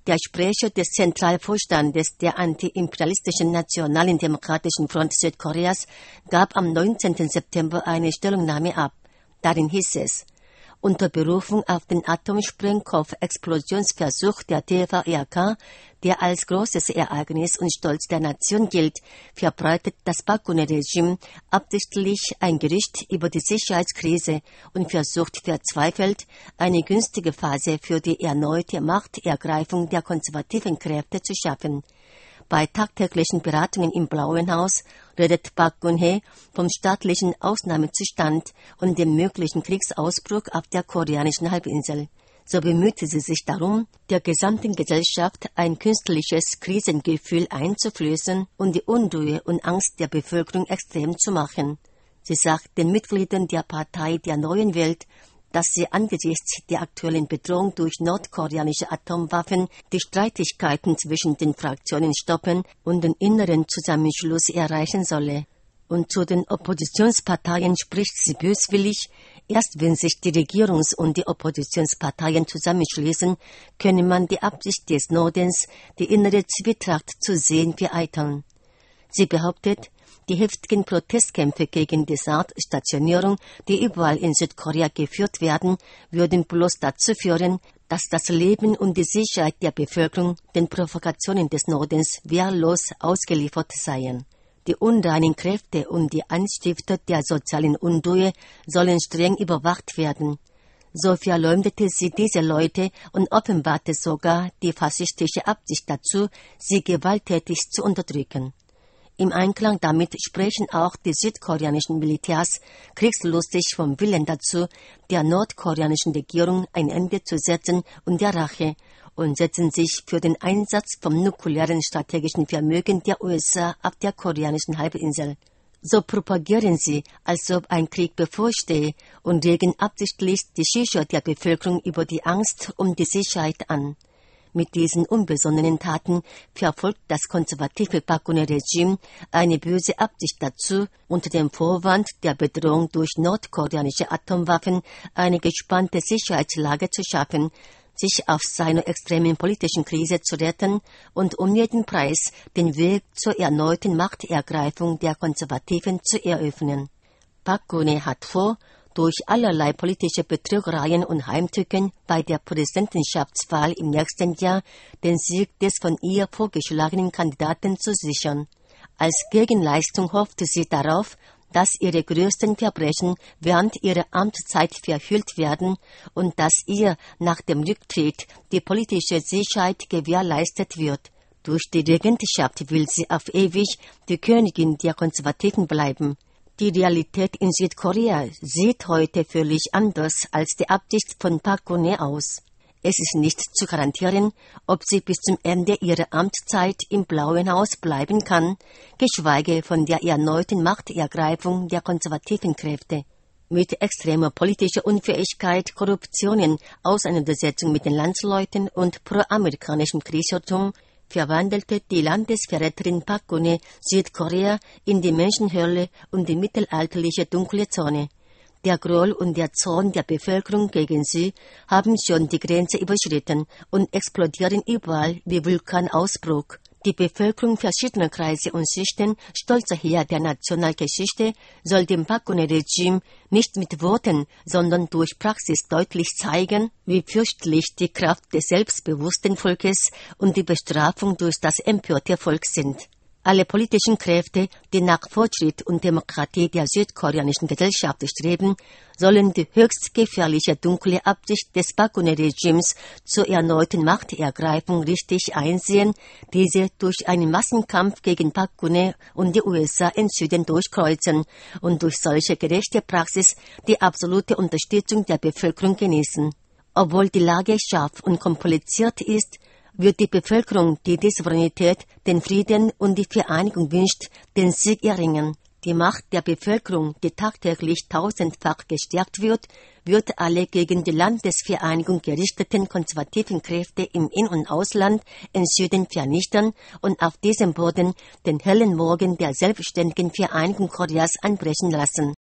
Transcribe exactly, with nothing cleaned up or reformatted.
Der Sprecher des Zentralvorstandes der antiimperialistischen Nationalen Demokratischen Front Südkoreas gab am neunzehnten September eine Stellungnahme ab. Darin hieß es: Unter Berufung auf den Atomsprengkopf-Explosionsversuch der T V R K, der als großes Ereignis und Stolz der Nation gilt, verbreitet das Park-Geun-hye-Regime absichtlich ein Gerücht über die Sicherheitskrise und versucht verzweifelt, eine günstige Phase für die erneute Machtergreifung der konservativen Kräfte zu schaffen. Bei tagtäglichen Beratungen im Blauen Haus redet Park Geun-hye vom staatlichen Ausnahmezustand und dem möglichen Kriegsausbruch auf der koreanischen Halbinsel. So bemühte sie sich darum, der gesamten Gesellschaft ein künstliches Krisengefühl einzuflößen und die Unruhe und Angst der Bevölkerung extrem zu machen. Sie sagt den Mitgliedern der Partei der Neuen Welt, dass sie angesichts der aktuellen Bedrohung durch nordkoreanische Atomwaffen die Streitigkeiten zwischen den Fraktionen stoppen und den inneren Zusammenschluss erreichen solle. Und zu den Oppositionsparteien spricht sie böswillig: Erst wenn sich die Regierungs- und die Oppositionsparteien zusammenschließen, könne man die Absicht des Nordens, die innere Zwietracht zu sehen, vereiteln. Sie behauptet, die heftigen Protestkämpfe gegen die Saat-Stationierung, die überall in Südkorea geführt werden, würden bloß dazu führen, dass das Leben und die Sicherheit der Bevölkerung den Provokationen des Nordens wehrlos ausgeliefert seien. Die unreinen Kräfte und die Anstifter der sozialen Unruhe sollen streng überwacht werden. So verleumdete sie diese Leute und offenbarte sogar die faschistische Absicht dazu, sie gewalttätig zu unterdrücken. Im Einklang damit sprechen auch die südkoreanischen Militärs kriegslustig vom Willen dazu, der nordkoreanischen Regierung ein Ende zu setzen und der Rache, und setzen sich für den Einsatz vom nuklearen strategischen Vermögen der U S A auf der koreanischen Halbinsel. So propagieren sie, als ob ein Krieg bevorstehe, und regen absichtlich die Schücher der Bevölkerung über die Angst um die Sicherheit an. Mit diesen unbesonnenen Taten verfolgt das konservative Park Geun-hye-Regime eine böse Absicht dazu, unter dem Vorwand der Bedrohung durch nordkoreanische Atomwaffen eine gespannte Sicherheitslage zu schaffen, sich aus seiner extremen politischen Krise zu retten und um jeden Preis den Weg zur erneuten Machtergreifung der Konservativen zu eröffnen. Park Geun-hye hat vor, durch allerlei politische Betrügereien und Heimtücken bei der Präsidentschaftswahl im nächsten Jahr den Sieg des von ihr vorgeschlagenen Kandidaten zu sichern. Als Gegenleistung hoffte sie darauf, dass ihre größten Verbrechen während ihrer Amtszeit verhüllt werden und dass ihr nach dem Rücktritt die politische Sicherheit gewährleistet wird. Durch die Regentschaft will sie auf ewig die Königin der Konservativen bleiben. Die Realität in Südkorea sieht heute völlig anders als die Absicht von Park Geun-hye aus. Es ist nicht zu garantieren, ob sie bis zum Ende ihrer Amtszeit im Blauen Haus bleiben kann, geschweige von der erneuten Machtergreifung der konservativen Kräfte. Mit extremer politischer Unfähigkeit, Korruptionen, Auseinandersetzung mit den Landsleuten und proamerikanischem Kriegsirrtum verwandelte die Landesverräterin Park Geun-hye Südkorea in die Menschenhölle und die mittelalterliche dunkle Zone. Der Groll und der Zorn der Bevölkerung gegen sie haben schon die Grenze überschritten und explodieren überall wie Vulkanausbruch. Die Bevölkerung verschiedener Kreise und Schichten, stolzer Herr der Nationalgeschichte, soll dem Park Geun-hye-Regime nicht mit Worten, sondern durch Praxis deutlich zeigen, wie fürchterlich die Kraft des selbstbewussten Volkes und die Bestrafung durch das empörte Volk sind. Alle politischen Kräfte, die nach Fortschritt und Demokratie der südkoreanischen Gesellschaft streben, sollen die höchst gefährliche dunkle Absicht des Park Geun-hye-Regimes zur erneuten Machtergreifung richtig einsehen, diese durch einen Massenkampf gegen Park Geun-hye und die U S A im Süden durchkreuzen und durch solche gerechte Praxis die absolute Unterstützung der Bevölkerung genießen. Obwohl die Lage scharf und kompliziert ist, wird die Bevölkerung, die die Souveränität, den Frieden und die Vereinigung wünscht, den Sieg erringen. Die Macht der Bevölkerung, die tagtäglich tausendfach gestärkt wird, wird alle gegen die Landesvereinigung gerichteten konservativen Kräfte im In- und Ausland im Süden vernichten und auf diesem Boden den hellen Morgen der selbstständigen Vereinigung Koreas anbrechen lassen.